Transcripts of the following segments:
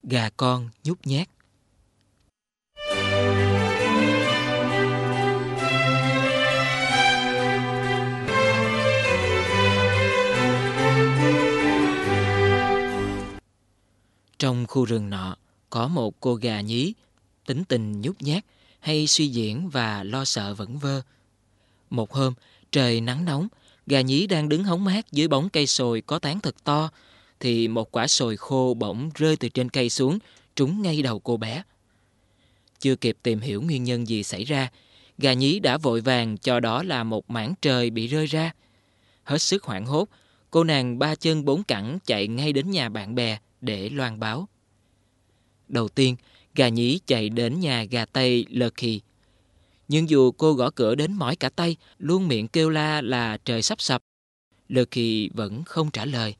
Gà con nhút nhát. Trong khu rừng nọ, có một cô gà nhí, tính tình nhút nhát, hay suy diễn và lo sợ vẩn vơ. Một hôm, trời nắng nóng, gà nhí đang đứng hóng mát dưới bóng cây sồi có tán thật to, thì một quả sồi khô bỗng rơi từ trên cây xuống, trúng ngay đầu cô bé. Chưa kịp tìm hiểu nguyên nhân gì xảy ra, gà nhí đã vội vàng cho đó là một mảng trời bị rơi ra. Hết sức hoảng hốt, cô nàng ba chân bốn cẳng chạy ngay đến nhà bạn bè để loan báo. Đầu tiên, gà nhí chạy đến nhà gà Tây Lucky. Nhưng dù cô gõ cửa đến mỏi cả tay, luôn miệng kêu la là trời sắp sập, Lucky vẫn không trả lời.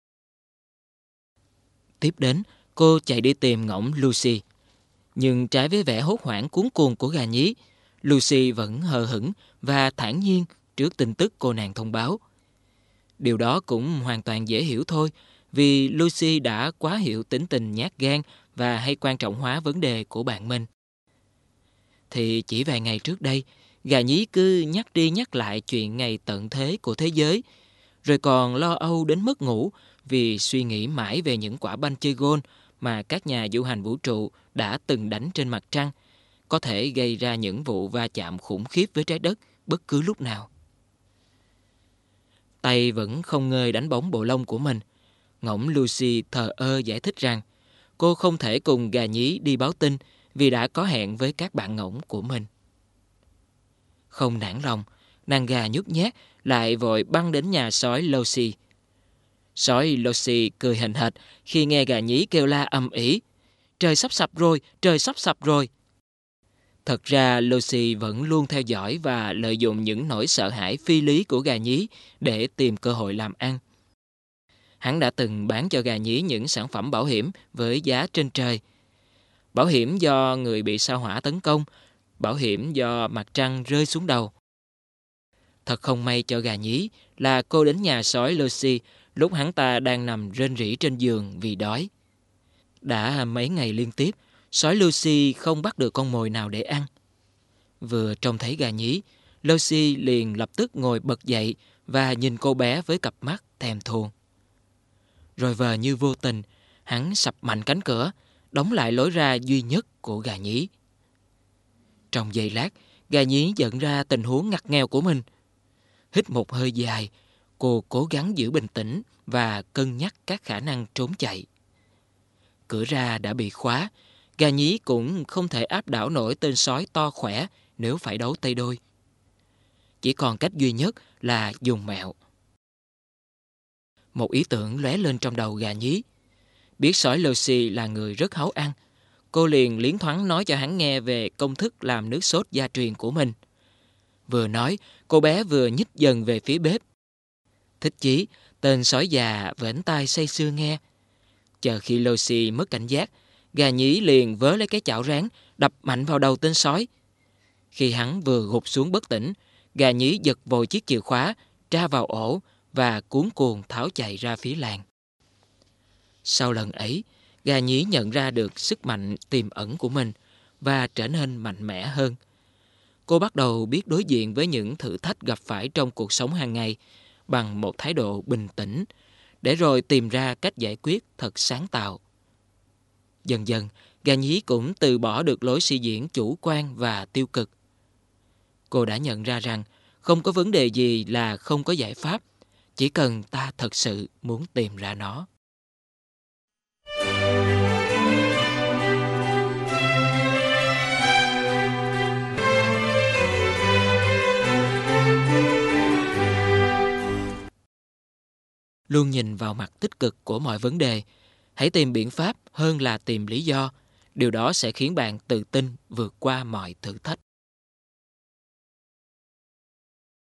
Tiếp đến, cô chạy đi tìm ngỗng Lucy. Nhưng trái với vẻ hốt hoảng cuống cuồng của gà nhí, Lucy vẫn hờ hững và thản nhiên trước tin tức cô nàng thông báo. Điều đó cũng hoàn toàn dễ hiểu thôi, vì Lucy đã quá hiểu tính tình nhát gan và hay quan trọng hóa vấn đề của bạn mình. Thì chỉ vài ngày trước đây, gà nhí cứ nhắc đi nhắc lại chuyện ngày tận thế của thế giới, rồi còn lo âu đến mất ngủ vì suy nghĩ mãi về những quả banh chơi gôn mà các nhà du hành vũ trụ đã từng đánh trên mặt trăng, có thể gây ra những vụ va chạm khủng khiếp với trái đất bất cứ lúc nào. Tay vẫn không ngơi đánh bóng bộ lông của mình. Ngỗng Lucy thờ ơ giải thích rằng cô không thể cùng gà nhí đi báo tin vì đã có hẹn với các bạn ngỗng của mình. Không nản lòng, nàng gà nhút nhát lại vội băng đến nhà sói Lucy. Sói Lucy cười hềnh hệt khi nghe gà nhí kêu la ầm ĩ: "Trời sắp sập rồi, trời sắp sập rồi!" Thật ra Lucy vẫn luôn theo dõi và lợi dụng những nỗi sợ hãi phi lý của gà nhí để tìm cơ hội làm ăn. Hắn đã từng bán cho gà nhí những sản phẩm bảo hiểm với giá trên trời. Bảo hiểm do người bị sao hỏa tấn công, bảo hiểm do mặt trăng rơi xuống đầu. Thật không may cho gà nhí là cô đến nhà sói Lucy lúc hắn ta đang nằm rên rỉ trên giường vì đói. Đã mấy ngày liên tiếp, sói Lucy không bắt được con mồi nào để ăn. Vừa trông thấy gà nhí, Lucy liền lập tức ngồi bật dậy và nhìn cô bé với cặp mắt thèm thuồng. Rồi vờ như vô tình, hắn sập mạnh cánh cửa, đóng lại lối ra duy nhất của gà nhí. Trong giây lát, gà nhí nhận ra tình huống ngặt nghèo của mình. Hít một hơi dài, cô cố gắng giữ bình tĩnh và cân nhắc các khả năng trốn chạy. Cửa ra đã bị khóa, gà nhí cũng không thể áp đảo nổi tên sói to khỏe nếu phải đấu tay đôi. Chỉ còn cách duy nhất là dùng mẹo. Một ý tưởng lóe lên trong đầu gà nhí. Biết sói Lucy là người rất háu ăn, cô liền liến thoáng nói cho hắn nghe về công thức làm nước sốt gia truyền của mình. Vừa nói, cô bé vừa nhích dần về phía bếp. Thích chí, tên sói già vểnh tai say sưa nghe. Chờ khi Lucy mất cảnh giác, gà nhí liền vớ lấy cái chảo rán, đập mạnh vào đầu tên sói. Khi hắn vừa gục xuống bất tỉnh, gà nhí giật vội chiếc chìa khóa, tra vào ổ và cuống cuồng tháo chạy ra phía làng. Sau lần ấy, gà nhí nhận ra được sức mạnh tiềm ẩn của mình và trở nên mạnh mẽ hơn. Cô bắt đầu biết đối diện với những thử thách gặp phải trong cuộc sống hàng ngày bằng một thái độ bình tĩnh, để rồi tìm ra cách giải quyết thật sáng tạo. Dần dần, gà nhí cũng từ bỏ được lối suy diễn chủ quan và tiêu cực. Cô đã nhận ra rằng không có vấn đề gì là không có giải pháp, chỉ cần ta thật sự muốn tìm ra nó. Luôn nhìn vào mặt tích cực của mọi vấn đề. Hãy tìm biện pháp hơn là tìm lý do. Điều đó sẽ khiến bạn tự tin vượt qua mọi thử thách.